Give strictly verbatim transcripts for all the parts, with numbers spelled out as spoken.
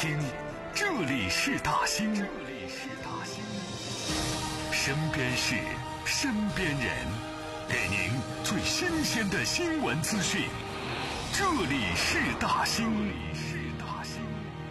兴，这里是大兴，这里是大兴，身边事，身边人，给您最新鲜的新闻资讯。这里是大兴，这里是大兴。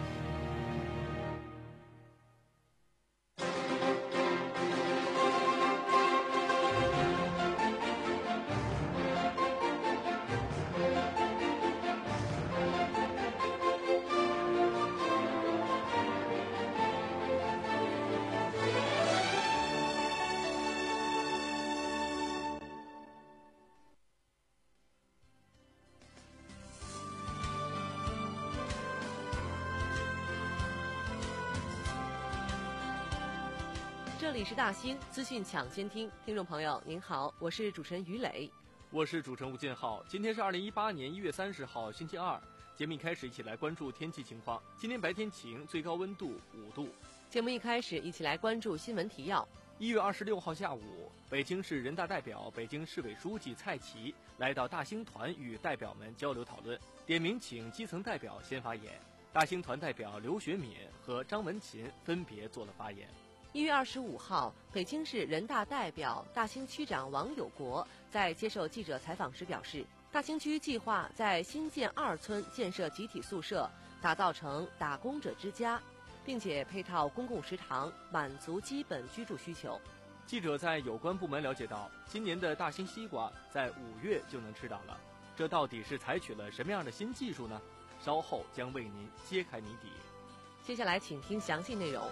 这里是大兴资讯抢先听，听众朋友您好，我是主持人于磊， 我是主持人吴建浩。今天是二零一八年一月三十号星期二，节目一开始一起来关注天气情况。今天白天晴，最高温度五度。 节目一开始一起来关注新闻提要。 一月二十六号下午，北京市人大代表、北京市委书记蔡奇来到大兴团与代表们交流讨论，点名请基层代表先发言。大兴团代表刘学敏和张文琴分别做了发言。 一月二十五号，北京市人大代表、大兴区长王友国在接受记者采访时表示，大兴区计划在新建二村建设集体宿舍，打造成打工者之家，并且配套公共食堂，满足基本居住需求。 记者在有关部门了解到，今年的大兴西瓜在五月就能吃到了，这到底是采取了什么样的新技术呢？稍后将为您揭开谜底。 接下来请听详细内容。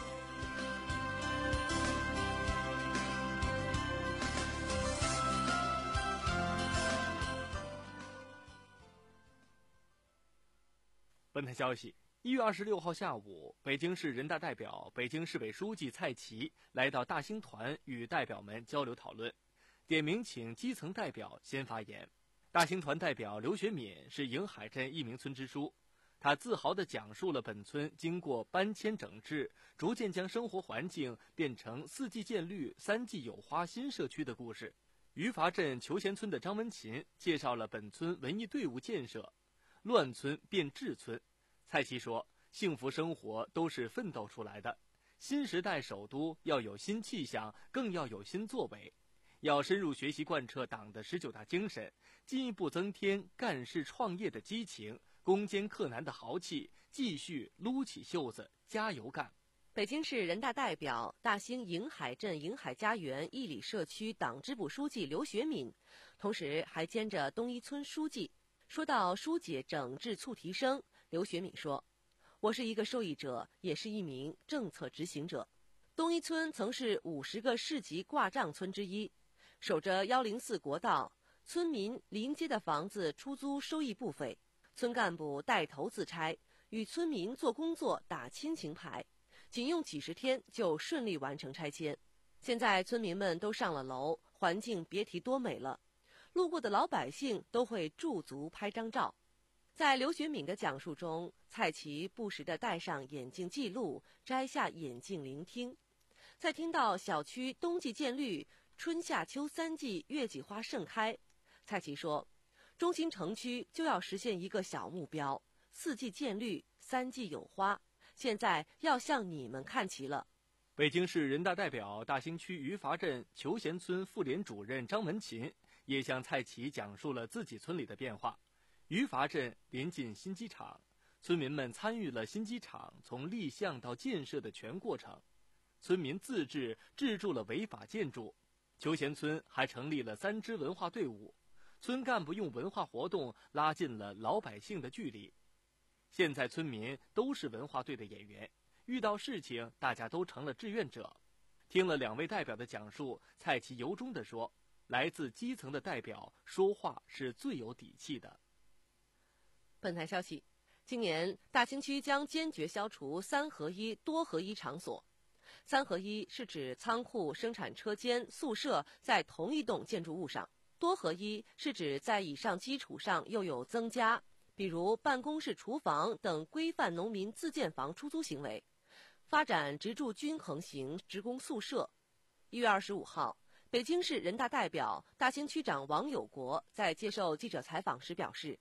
本台消息，一月二十六号下午，北京市人大代表、北京市委书记蔡奇来到大兴团与代表们交流讨论，点名请基层代表先发言。大兴团代表刘学敏是迎海镇一名村支书，他自豪地讲述了本村经过搬迁整治，逐渐将生活环境变成四季见绿、三季有花新社区的故事。余伐镇求贤村的张文琴介绍了本村文艺队伍建设，乱村变治村。蔡奇说，幸福生活都是奋斗出来的，新时代首都要有新气象，更要有新作为，要深入学习贯彻党的十九大精神，进一步增添干事创业的激情，攻坚克难的豪气，继续撸起袖子加油干。 北京市人大代表、大兴迎海镇迎海家园义里社区党支部书记刘学敏，同时还兼着东一村书记。说到疏解整治促提升，刘学敏说，我是一个受益者，也是一名政策执行者。东一村曾是五十个市级挂账村之一，守着一零四国道，村民临街的房子出租收益不菲，村干部带头自拆，与村民做工作打亲情牌，仅用几十天就顺利完成拆迁。现在村民们都上了楼，环境别提多美了，路过的老百姓都会驻足拍张照。在刘学敏的讲述中，蔡奇不时地戴上眼镜记录，摘下眼镜聆听。在听到小区冬季见绿，春夏秋三季月季花盛开，蔡奇说，中心城区就要实现一个小目标，四季见绿，三季有花，现在要向你们看齐了。 北京市人大代表、大兴区余伐镇求贤村妇联主任张文琴也向蔡奇讲述了自己村里的变化。余伐镇临近新机场，村民们参与了新机场从立项到建设的全过程，村民自治治住了违法建筑。求贤村还成立了三支文化队伍，村干部用文化活动拉近了老百姓的距离。现在村民都是文化队的演员，遇到事情大家都成了志愿者。听了两位代表的讲述，蔡奇由衷地说，来自基层的代表说话是最有底气的。 本台消息，今年大兴区将坚决消除三合一、多合一场所。三合一是指仓库、生产车间、宿舍在同一栋建筑物上；多合一是指在以上基础上又有增加，比如办公室、厨房等规范农民自建房出租行为，发展职住均衡型职工宿舍。一月二十五号，北京市人大代表、大兴区长王友国在接受记者采访时表示，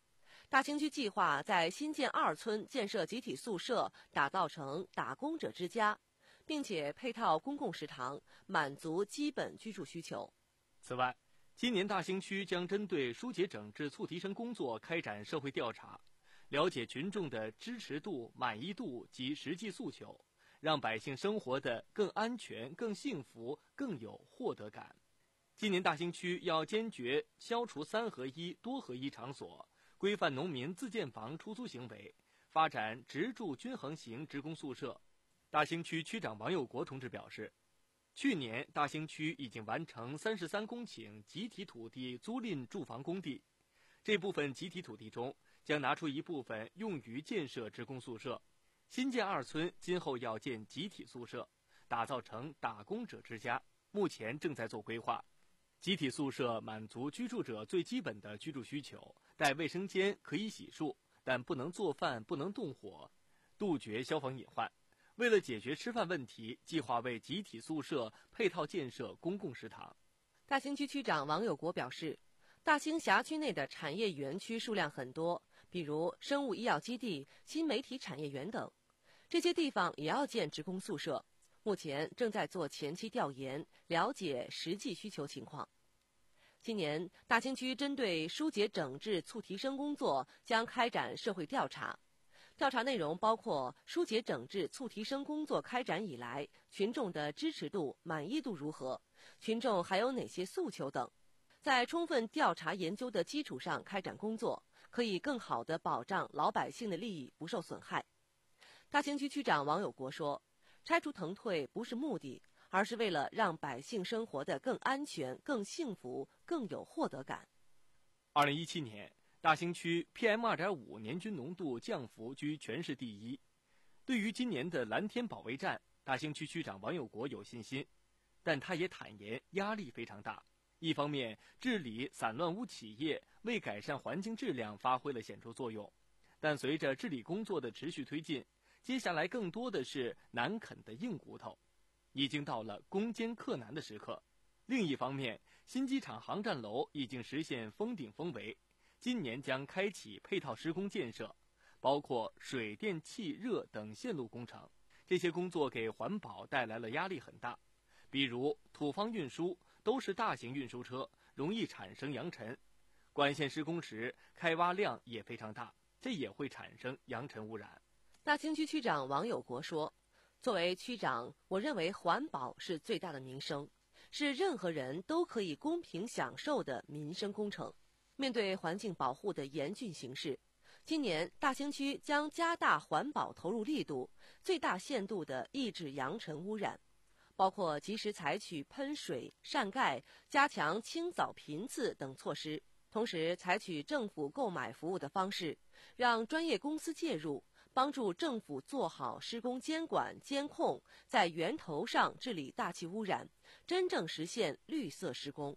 大兴区计划在新建二村建设集体宿舍，打造成打工者之家，并且配套公共食堂，满足基本居住需求。 此外，今年大兴区将针对疏解整治促提升工作开展社会调查，了解群众的支持度、满意度及实际诉求，让百姓生活得更安全、更幸福、更有获得感。今年大兴区要坚决消除三合一、多合一场所，规范农民自建房出租行为，发展职住均衡型职工宿舍。大兴区区长王友国同志表示，去年大兴区已经完成三十三公顷集体土地租赁住房工地，这部分集体土地中将拿出一部分用于建设职工宿舍。新建二村今后要建集体宿舍，打造成打工者之家，目前正在做规划。集体宿舍满足居住者最基本的居住需求，带卫生间可以洗漱，但不能做饭，不能动火，杜绝消防隐患。为了解决吃饭问题，计划为集体宿舍配套建设公共食堂。 大兴区区长王友国表示，大兴辖区内的产业园区数量很多，比如生物医药基地、新媒体产业园等，这些地方也要建职工宿舍。目前正在做前期调研，了解实际需求情况。今年，大兴区针对疏解整治促提升工作将开展社会调查，调查内容包括疏解整治促提升工作开展以来，群众的支持度、满意度如何，群众还有哪些诉求等。在充分调查研究的基础上开展工作，可以更好地保障老百姓的利益不受损害。大兴区区长王友国说，拆除腾退不是目的，而是为了让百姓生活得更安全、更幸福、更有获得感。 二零一七年，大兴区 P M 二点五 年均浓度降幅居全市第一。对于今年的蓝天保卫战，大兴区区长王友国有信心，但他也坦言压力非常大。一方面，治理散乱无企业为改善环境质量发挥了显著作用，但随着治理工作的持续推进，接下来更多的是难啃的硬骨头，已经到了攻坚克难的时刻。另一方面，新机场航站楼已经实现封顶封围，今年将开启配套施工建设，包括水电气热等线路工程。这些工作给环保带来了压力很大，比如土方运输都是大型运输车，容易产生扬尘，管线施工时开挖量也非常大，这也会产生扬尘污染。 大兴区区长王友国说，作为区长，我认为环保是最大的民生，是任何人都可以公平享受的民生工程。面对环境保护的严峻形势，今年大兴区将加大环保投入力度，最大限度地抑制扬尘污染，包括及时采取喷水、扇盖、加强清扫频次等措施，同时采取政府购买服务的方式，让专业公司介入，帮助政府做好施工监管监控，在源头上治理大气污染，真正实现绿色施工。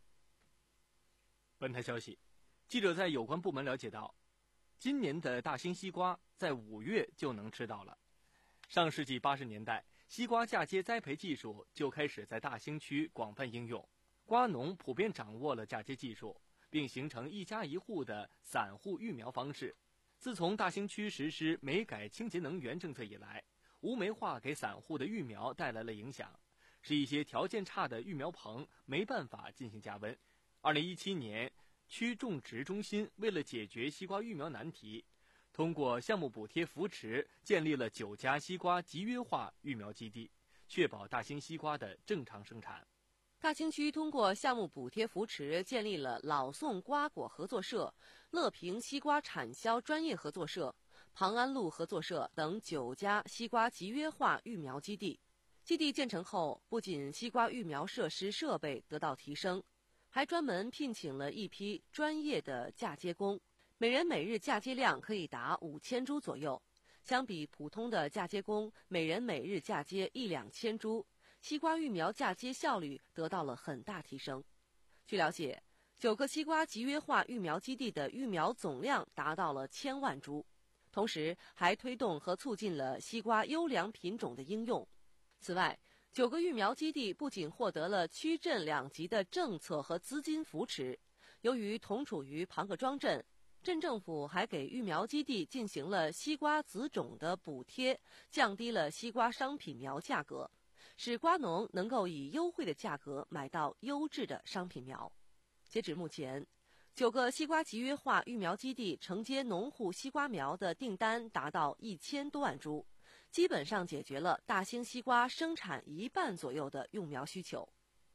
本台消息，记者在有关部门了解到，今年的大兴西瓜在五月就能吃到了。上世纪八十年代，西瓜嫁接栽培技术就开始在大兴区广泛应用，瓜农普遍掌握了嫁接技术，并形成一家一户的散户育苗方式。自从大兴区实施煤改清洁能源政策以来，无煤化给散户的育苗带来了影响，使一些条件差的育苗棚没办法进行加温。二零一七年，区种植中心为了解决西瓜育苗难题，通过项目补贴扶持，建立了九家西瓜集约化育苗基地，确保大兴西瓜的正常生产。 大兴区通过项目补贴扶持，建立了老宋瓜果合作社、乐平西瓜产销专业合作社、庞安路合作社等九家西瓜集约化育苗基地。基地建成后，不仅西瓜育苗设施设备得到提升，还专门聘请了一批专业的嫁接工，每人每日嫁接量可以达五千株左右。相比普通的嫁接工，每人每日嫁接一两千株，西瓜育苗嫁接效率得到了很大提升。据了解，九个西瓜集约化育苗基地的育苗总量达到了千万株，同时还推动和促进了西瓜优良品种的应用。此外，九个育苗基地不仅获得了区镇两级的政策和资金扶持，由于同处于庞各庄镇， 镇政府还给育苗基地进行了西瓜籽种的补贴，降低了西瓜商品苗价格，使瓜农能够以优惠的价格买到优质的商品苗。截止目前，九个西瓜集约化育苗基地承接农户西瓜苗的订单达到一千多万株，基本上解决了大兴西瓜生产一半左右的用苗需求。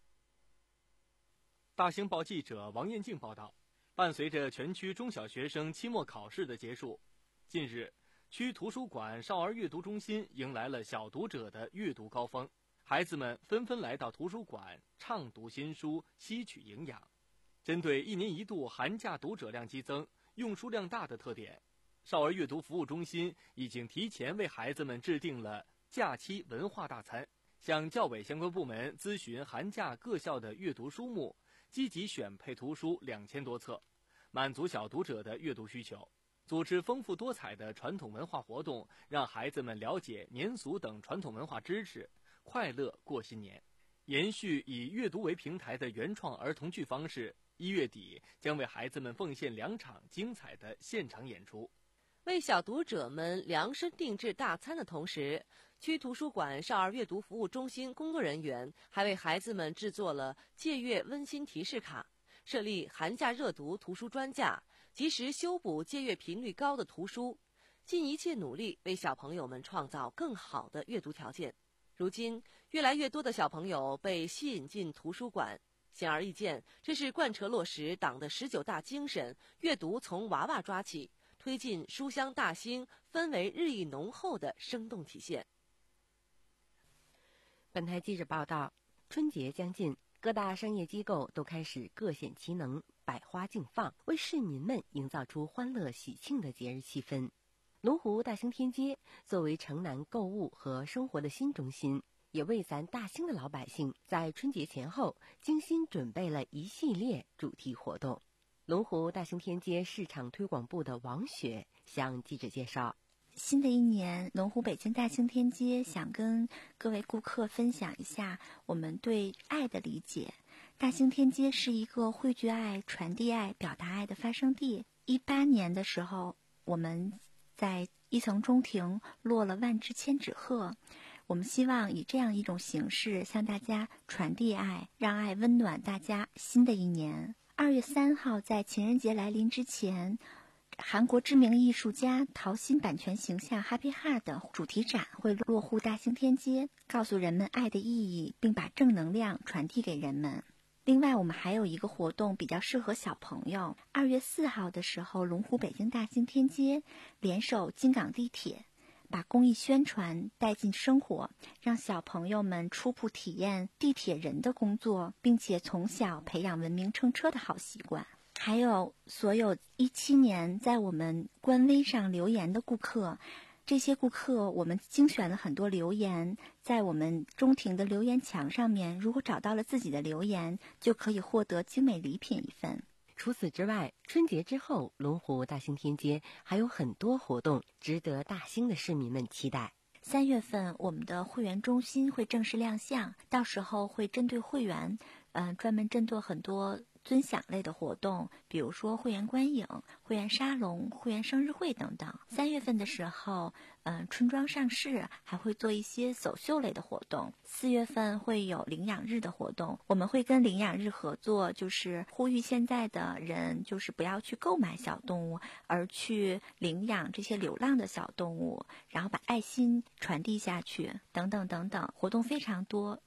大兴报记者王艳静报道，伴随着全区中小学生期末考试的结束，近日，区图书馆少儿阅读中心迎来了小读者的阅读高峰，孩子们纷纷来到图书馆畅读新书，吸取营养。针对一年一度寒假读者量激增、用书量大的特点，少儿阅读服务中心已经提前为孩子们制定了假期文化大餐，向教委相关部门咨询寒假各校的阅读书目，积极选配图书两千多册，满足小读者的阅读需求。组织丰富多彩的传统文化活动，让孩子们了解年俗等传统文化知识，快乐过新年。延续以阅读为平台的原创儿童剧方式，一月底将为孩子们奉献两场精彩的现场演出。 为小读者们量身定制大餐的同时，区图书馆少儿阅读服务中心工作人员还为孩子们制作了借阅温馨提示卡，设立寒假热读图书专架，及时修补借阅频率高的图书，尽一切努力为小朋友们创造更好的阅读条件。如今，越来越多的小朋友被吸引进图书馆，显而易见，这是贯彻落实党的十九大精神，阅读从娃娃抓起，推进书香大兴氛围日益浓厚的生动体现。 本台记者报道，春节将近，各大商业机构都开始各显其能，百花竞放，为市民们营造出欢乐喜庆的节日气氛。龙湖大兴天街作为城南购物和生活的新中心，也为咱大兴的老百姓在春节前后精心准备了一系列主题活动。龙湖大兴天街市场推广部的王雪向记者介绍， 新的一年，龙湖北京大兴天街想跟各位顾客分享一下我们对爱的理解。大兴天街是一个汇聚爱、传递爱、表达爱的发生地。一八年的时候，我们在一层中庭落了万只千纸鹤，我们希望以这样一种形式向大家传递爱，让爱温暖大家新的一年。二月三号，在情人节来临之前，韩国知名艺术家陶鑫版权形象 Happy Heart 的主题展会落户大兴天街，告诉人们爱的意义，并把正能量传递给人们。另外，我们还有一个活动比较适合小朋友。二月四号的时候，龙湖北京大兴天街联手京港地铁，把公益宣传带进生活，让小朋友们初步体验地铁人的工作，并且从小培养文明乘车的好习惯。还有所有一七年在我们官微上留言的顾客，这些顾客我们精选了很多留言，在我们中庭的留言墙上面，如果找到了自己的留言，就可以获得精美礼品一份。 除此之外，春节之后，龙湖大兴天街还有很多活动值得大兴的市民们期待。 三月份，我们的会员中心会正式亮相，到时候会针对会员，嗯、呃，专门针对很多尊享类的活动，比如说会员观影、会员沙龙、会员生日会等等。三月份的时候，嗯、呃，春装上市，还会做一些走秀类的活动。四月份会有领养日的活动，我们会跟领养日合作，就是呼吁现在的人就是不要去购买小动物，而去领养这些流浪的小动物，然后把爱心传递下去，等等等等，活动非常多。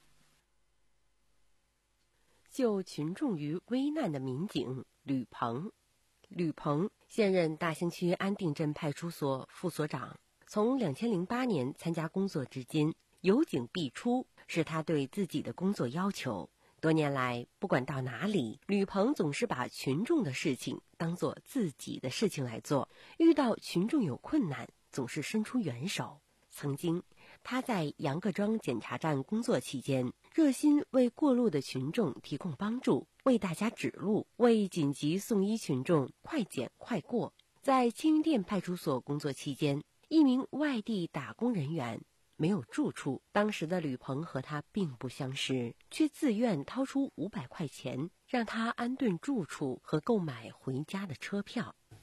救群众于危难的民警吕鹏，吕鹏现任大兴区安定镇派出所副所长，从两千零八年参加工作至今，有警必出是他对自己的工作要求。多年来，不管到哪里，吕鹏总是把群众的事情当作自己的事情来做，遇到群众有困难，总是伸出援手。曾经，他在杨各庄检查站工作期间，热心为过路的群众提供帮助，为大家指路，为紧急送医群众快检快过。在青云店派出所工作期间，一名外地打工人员没有住处，当时的吕鹏和他并不相识，却自愿掏出五百块钱，让他安顿住处和购买回家的车票。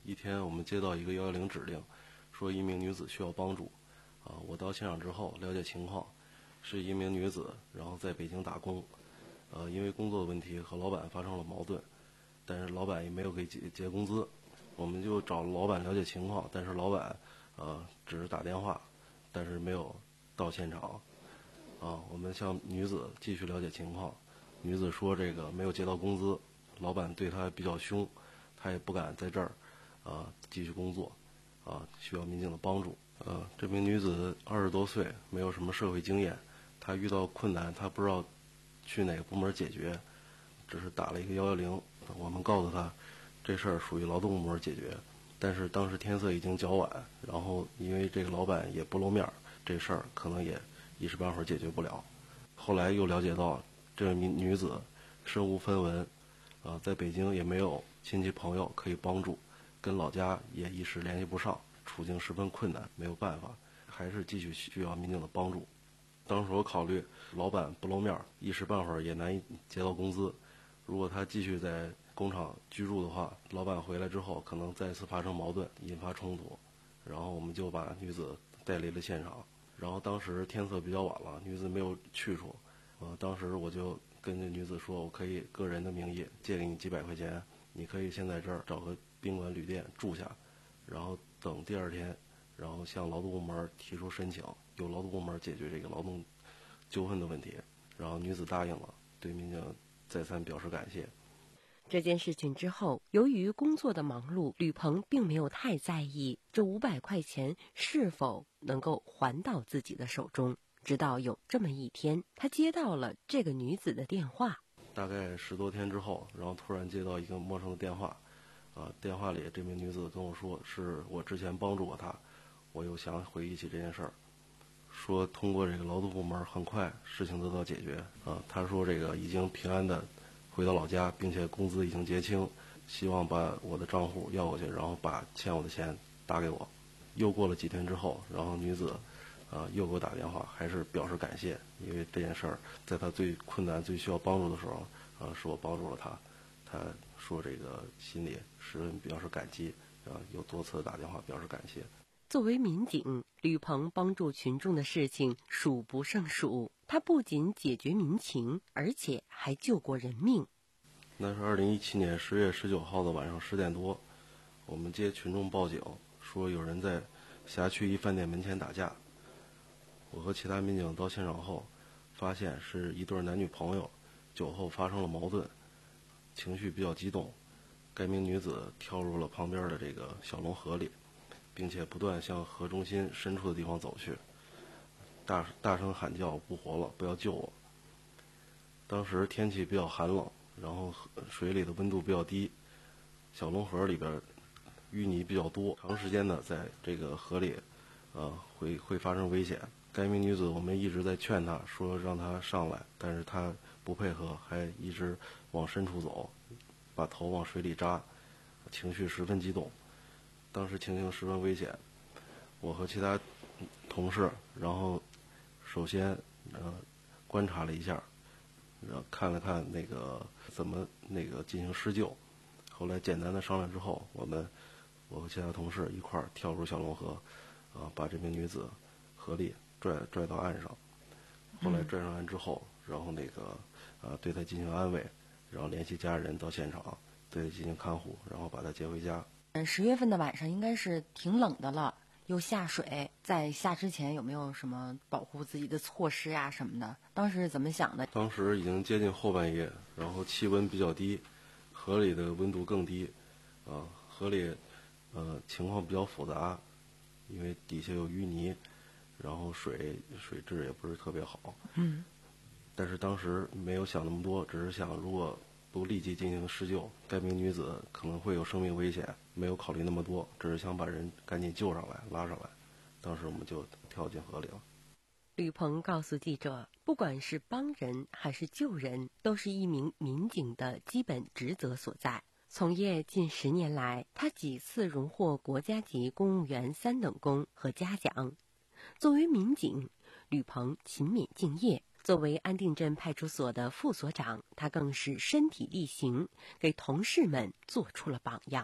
一天我们接到一个一一零指令，说一名女子需要帮助。啊，我到现场之后了解情况，是一名女子，然后在北京打工，呃，因为工作问题和老板发生了矛盾，但是老板也没有给结结工资，我们就找老板了解情况，但是老板呃只是打电话，但是没有到现场。啊，我们向女子继续了解情况，女子说这个没有接到工资，老板对她比较凶，她也不敢在这儿啊继续工作，啊需要民警的帮助。呃，这名女子二十多岁，没有什么社会经验，她遇到困难，她不知道去哪个部门解决，只是打了一个一一零。我们告诉她，这事儿属于劳动部门解决。但是当时天色已经较晚，然后因为这个老板也不露面，这事儿可能也一时半会儿解决不了。后来又了解到，这名女子身无分文，呃，在北京也没有亲戚朋友可以帮助，跟老家也一时联系不上。处境十分困难，没有办法，还是继续需要民警的帮助。当时我考虑，老板不露面，一时半会儿也难以接到工资。如果他继续在工厂居住的话，老板回来之后可能再次发生矛盾，引发冲突。然后我们就把女子带离了现场。然后当时天色比较晚了，女子没有去处。呃，当时我就跟这女子说，我可以个人的名义借给你几百块钱，你可以先在这儿找个宾馆旅店住下，然后等第二天，然后向劳动部门提出申请，由劳动部门解决这个劳动纠纷的问题。然后女子答应了，对民警再三表示感谢。 这件事情之后，由于工作的忙碌，吕鹏并没有太在意这五百块钱是否能够还到自己的手中。直到有这么一天，他接到了这个女子的电话。 大概十多天之后，然后突然接到一个陌生的电话。啊，电话里这名女子跟我说，是我之前帮助过她，我又想回忆起这件事儿，说通过这个劳动部门，很快事情得到解决。啊，她说这个已经平安的回到老家，并且工资已经结清，希望把我的账户要过去，然后把欠我的钱打给我。又过了几天之后，然后女子啊又给我打电话，还是表示感谢，因为这件事儿在她最困难、最需要帮助的时候，啊，是我帮助了她。她说这个心里十分表示感激，啊，又多次打电话表示感谢。 作为民警，吕鹏帮助群众的事情数不胜数。他不仅解决民情，而且还救过人命。 那是二零一七年十月十九号的晚上十点多，我们接群众报警说有人在辖区一饭店门前打架。我和其他民警到现场后，发现是一对男女朋友酒后发生了矛盾，情绪比较激动。该名女子跳入了旁边的这个小龙河里，并且不断向河中心深处的地方走去，大大声喊叫：“不活了，不要救我！”当时天气比较寒冷，然后水里的温度比较低，小龙河里边淤泥比较多，长时间的在这个河里，呃，会会发生危险。该名女子我们一直在劝她，说让她上来，但是她不配合，还一直往深处走，把头往水里扎，情绪十分激动。当时情形十分危险，我和其他同事，然后首先呃观察了一下，然后看了看那个怎么那个进行施救。后来简单的商量之后，我们我和其他同事一块儿跳入小龙河，啊，把这名女子合力拽拽到岸上。后来拽上岸之后，然后那个呃对她进行安慰，然后联系家人到现场对她进行看护，然后把她接回家。 嗯，十月份的晚上应该是挺冷的了，又下水，在下之前有没有什么保护自己的措施呀、什么的？当时是怎么想的？ 当时已经接近后半夜，然后气温比较低，河里的温度更低，啊，河里呃情况比较复杂，因为底下有淤泥，然后水水质也不是特别好。 嗯。 但是当时没有想那么多，只是想如果不立即进行施救，该名女子可能会有生命危险，没有考虑那么多，只是想把人赶紧救上来、拉上来。当时我们就跳进河里了。 吕鹏告诉记者，不管是帮人还是救人，都是一名民警的基本职责所在。从业近十年来，他几次荣获国家级公务员三等功和嘉奖。作为民警，吕鹏勤勉敬业。作为安定镇派出所的副所长，他更是身体力行，给同事们做出了榜样。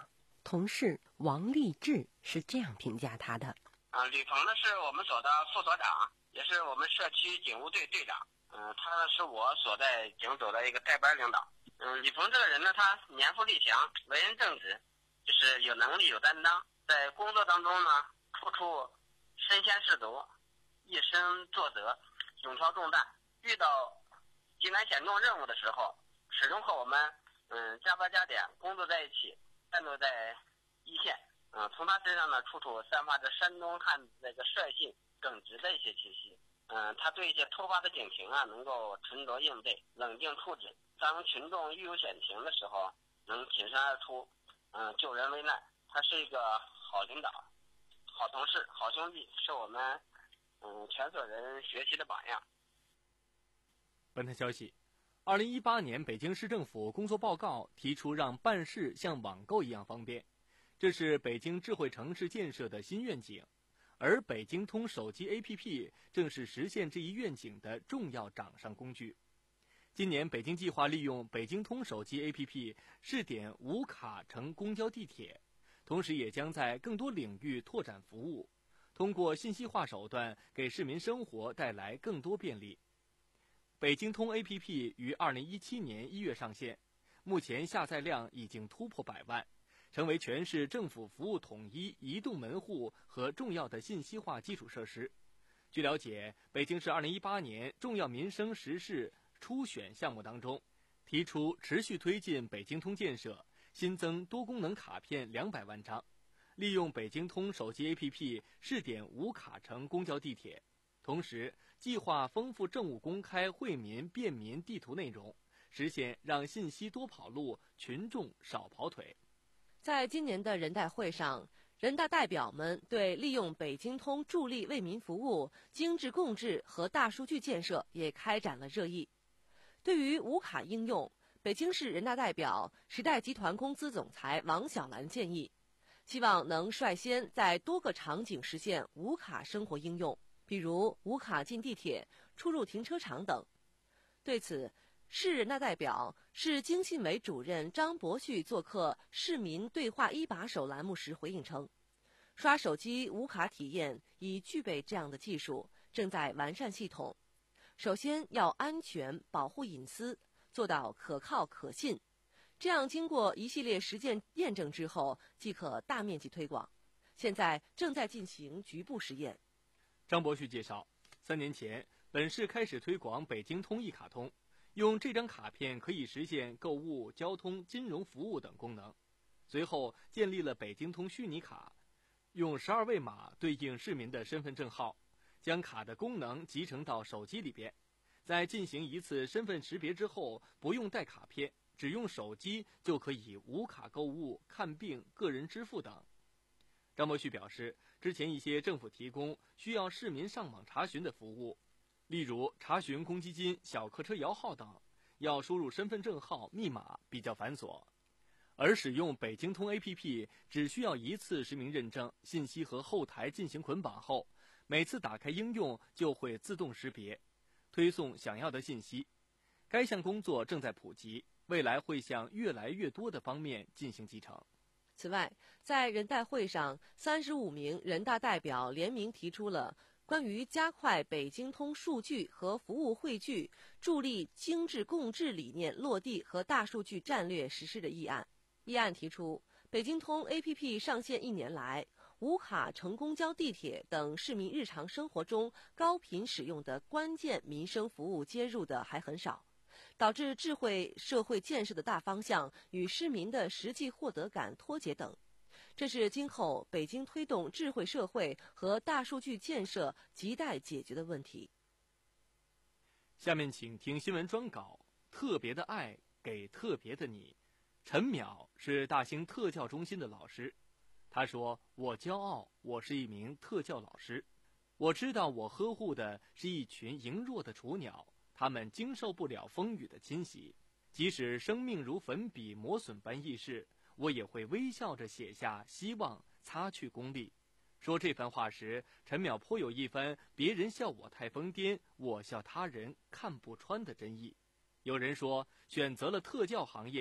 同事王立志是这样评价他的： 啊，吕鹏呢是我们所的副所长，也是我们社区警务队队长。嗯，他呢是我所在警组的一个带班领导。嗯，吕鹏这个人呢，他年富力强，为人正直，就是有能力有担当，在工作当中呢，处处身先士卒，一身作则，勇挑重担。遇到艰难险重任务的时候，始终和我们嗯加班加点工作在一起，战斗在一线。嗯，从他身上呢，处处散发着山东汉子这个率性、耿直的一些气息。嗯，他对一些突发的警情啊，能够沉着应对，冷静处置。当群众遇有险情的时候，能挺身而出，嗯，救人危难。他是一个好领导、好同事、好兄弟，是我们嗯全所人学习的榜样。 本台消息，二零一八年北京市政府工作报告提出让办事像网购一样方便，这是北京智慧城市建设的新愿景。而北京通手机 A P P 正是实现这一愿景的重要掌上工具。今年，北京计划利用北京通手机 A P P 试点无卡乘公交地铁，同时也将在更多领域拓展服务，通过信息化手段给市民生活带来更多便利。北京通 A P P 于二零一七年一月上线，目前下载量已经突破百万。成为全市政府服务统一移动门户和重要的信息化基础设施。据了解，北京市二零一八年重要民生实事初选项目当中，提出持续推进北京通建设，新增多功能卡片两百万张，利用北京通手机 A P P 试点无卡乘公交地铁，同时计划丰富政务公开惠民便民地图内容，实现让信息多跑路，群众少跑腿。 在今年的人代会上，人大代表们对利用北京通助力为民服务、精致共治和大数据建设也开展了热议。对于无卡应用，北京市人大代表、时代集团公司总裁王小兰建议，希望能率先在多个场景实现无卡生活应用，比如无卡进地铁、出入停车场等。对此，市人大代表、市经信委主任张伯旭做客《市民对话一把手》栏目时回应称，刷手机无卡体验已具备这样的技术，正在完善系统。首先要安全，保护隐私，做到可靠可信，这样经过一系列实践验证之后，即可大面积推广。现在正在进行局部实验。 张伯旭介绍，三年前，本市开始推广北京通一卡通，用这张卡片可以实现购物、交通、金融服务等功能。随后建立了北京通虚拟卡，用十二位码对应市民的身份证号，将卡的功能集成到手机里边。在进行一次身份识别之后，不用带卡片，只用手机就可以无卡购物、看病、个人支付等。张伯旭表示，之前一些政府提供需要市民上网查询的服务，例如查询公积金、小客车摇号等，要输入身份证号、密码比较繁琐。而使用北京通 A P P 只需要一次实名认证，信息和后台进行捆绑后，每次打开应用就会自动识别，推送想要的信息。该项工作正在普及，未来会向越来越多的方面进行集成。 此外，在人代会上，三十五名人大代表联名提出了关于加快北京通数据和服务汇聚，助力精致共治理念落地和大数据战略实施的议案。议案提出，北京通 A P P 上线一年来，无卡乘公交、地铁等市民日常生活中高频使用的关键民生服务接入的还很少，导致智慧社会建设的大方向与市民的实际获得感脱节等。这是今后北京推动智慧社会和大数据建设亟待解决的问题。 下面请听新闻专稿，特别的爱给特别的你。陈淼是大兴特教中心的老师，他说，我骄傲，我是一名特教老师。我知道我呵护的是一群羸弱的雏鸟，它们经受不了风雨的侵袭，即使生命如粉笔磨损般易逝，我也会微笑着写下希望，擦去功利。说这番话时，陈淼颇有一番别人笑我太疯癫，我笑他人看不穿的真意。有人说，选择了特教行业，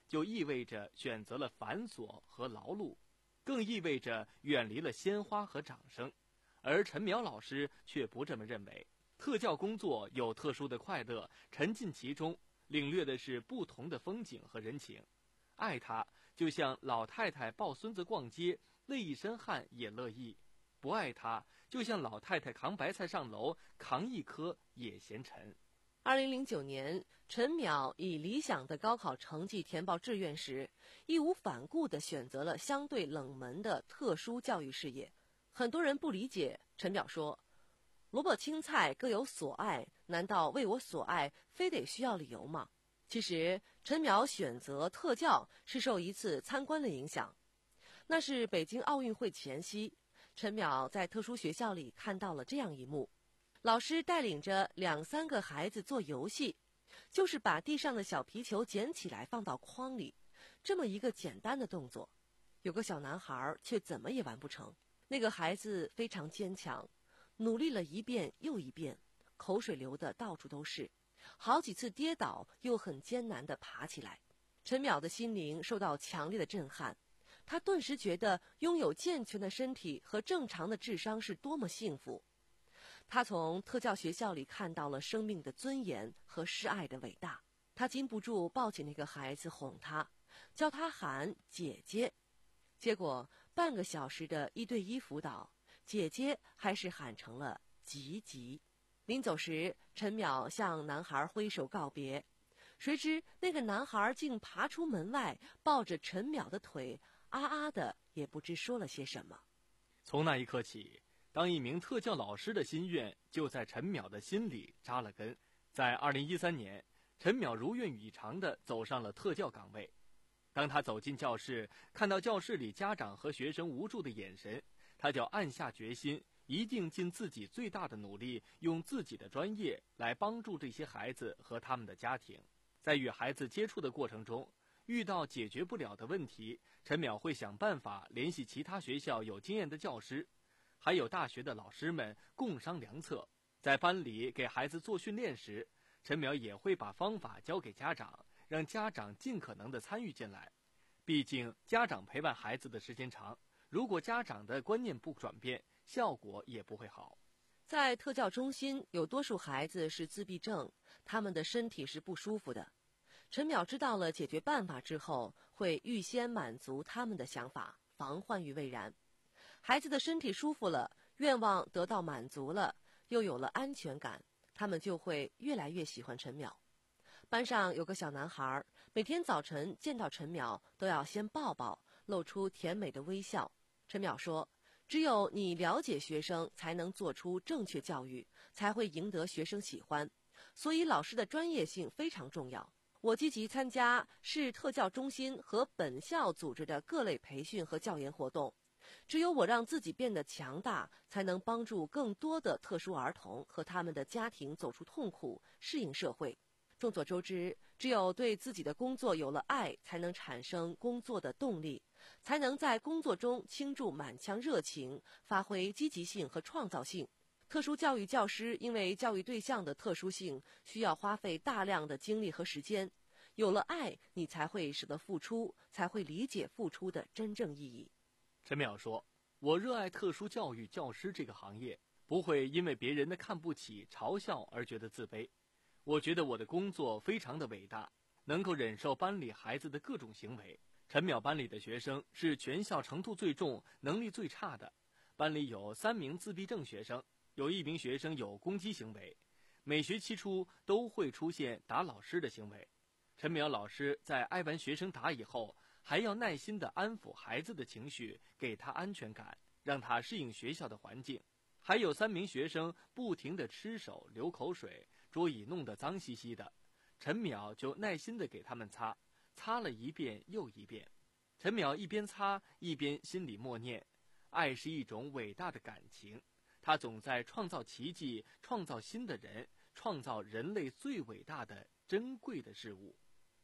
就意味着选择了繁琐和劳碌，更意味着远离了鲜花和掌声。而陈苗老师却不这么认为，特教工作有特殊的快乐，沉浸其中，领略的是不同的风景和人情。爱它，就像老太太抱孙子逛街，累一身汗也乐意；不爱它，就像老太太扛白菜上楼，扛一颗也嫌沉。 二零零九年，陈淼以理想的高考成绩填报志愿时，义无反顾地选择了相对冷门的特殊教育事业。很多人不理解，陈淼说：“萝卜青菜各有所爱，难道为我所爱非得需要理由吗？”其实，陈淼选择特教是受一次参观的影响。那是北京奥运会前夕，陈淼在特殊学校里看到了这样一幕：老师带领着两三个孩子做游戏，就是把地上的小皮球捡起来放到筐里，这么一个简单的动作。有个小男孩却怎么也完不成。那个孩子非常坚强，努力了一遍又一遍，口水流得到处都是，好几次跌倒又很艰难地爬起来。陈淼的心灵受到强烈的震撼，他顿时觉得拥有健全的身体和正常的智商是多么幸福。他从特教学校里看到了生命的尊严和示爱的伟大，他禁不住抱起那个孩子哄他，教他喊姐姐。结果半个小时的一对一辅导，姐姐还是喊成了吉吉。临走时，陈淼向男孩挥手告别，谁知那个男孩竟爬出门外，抱着陈淼的腿，啊啊的也不知说了些什么。 从那一刻起，当一名特教老师的心愿就在陈淼的心里扎了根。在二零一三年，陈淼如愿以偿地走上了特教岗位。当他走进教室，看到教室里家长和学生无助的眼神，他就暗下决心，一定尽自己最大的努力，用自己的专业来帮助这些孩子和他们的家庭。在与孩子接触的过程中，遇到解决不了的问题，陈淼会想办法联系其他学校有经验的教师，还有大学的老师们共商良策。在班里给孩子做训练时，陈淼也会把方法交给家长，让家长尽可能的参与进来。毕竟家长陪伴孩子的时间长，如果家长的观念不转变，效果也不会好。 在特教中心，有多数孩子是自闭症，他们的身体是不舒服的。陈淼知道了解决办法之后，会预先满足他们的想法，防患于未然。孩子的身体舒服了，愿望得到满足了，又有了安全感，他们就会越来越喜欢陈淼。班上有个小男孩，每天早晨见到陈淼都要先抱抱，露出甜美的微笑。陈淼说，只有你了解学生，才能做出正确教育，才会赢得学生喜欢。所以老师的专业性非常重要。我积极参加市特教中心和本校组织的各类培训和教研活动。只有我让自己变得强大，才能帮助更多的特殊儿童和他们的家庭走出痛苦，适应社会。众所周知，只有对自己的工作有了爱，才能产生工作的动力，才能在工作中倾注满腔热情，发挥积极性和创造性。特殊教育教师因为教育对象的特殊性，需要花费大量的精力和时间。有了爱，你才会舍得付出，才会理解付出的真正意义。 陈淼说，我热爱特殊教育教师这个行业，不会因为别人的看不起、嘲笑而觉得自卑。我觉得我的工作非常的伟大，能够忍受班里孩子的各种行为。陈淼班里的学生是全校程度最重、能力最差的，班里有三名自闭症学生，有一名学生有攻击行为，每学期初都会出现打老师的行为。陈淼老师在挨完学生打以后，还要耐心地安抚孩子的情绪，给他安全感，让他适应学校的环境。还有三名学生不停地吃手、流口水，桌椅弄得脏兮兮的，陈淼就耐心地给他们擦，擦了一遍又一遍。陈淼一边擦一边心里默念，爱是一种伟大的感情，它总在创造奇迹，创造新的人，创造人类最伟大的珍贵的事物。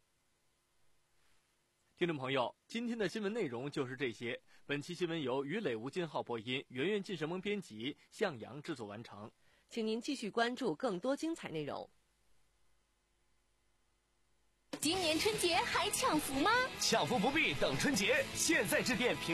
听众朋友，今天的新闻内容就是这些。本期新闻由于磊、吴金浩播音，圆圆、晋什蒙编辑，向阳制作完成。 请您继续关注更多精彩内容。 今年春节还抢福吗？ 抢福不必等春节，现在致电平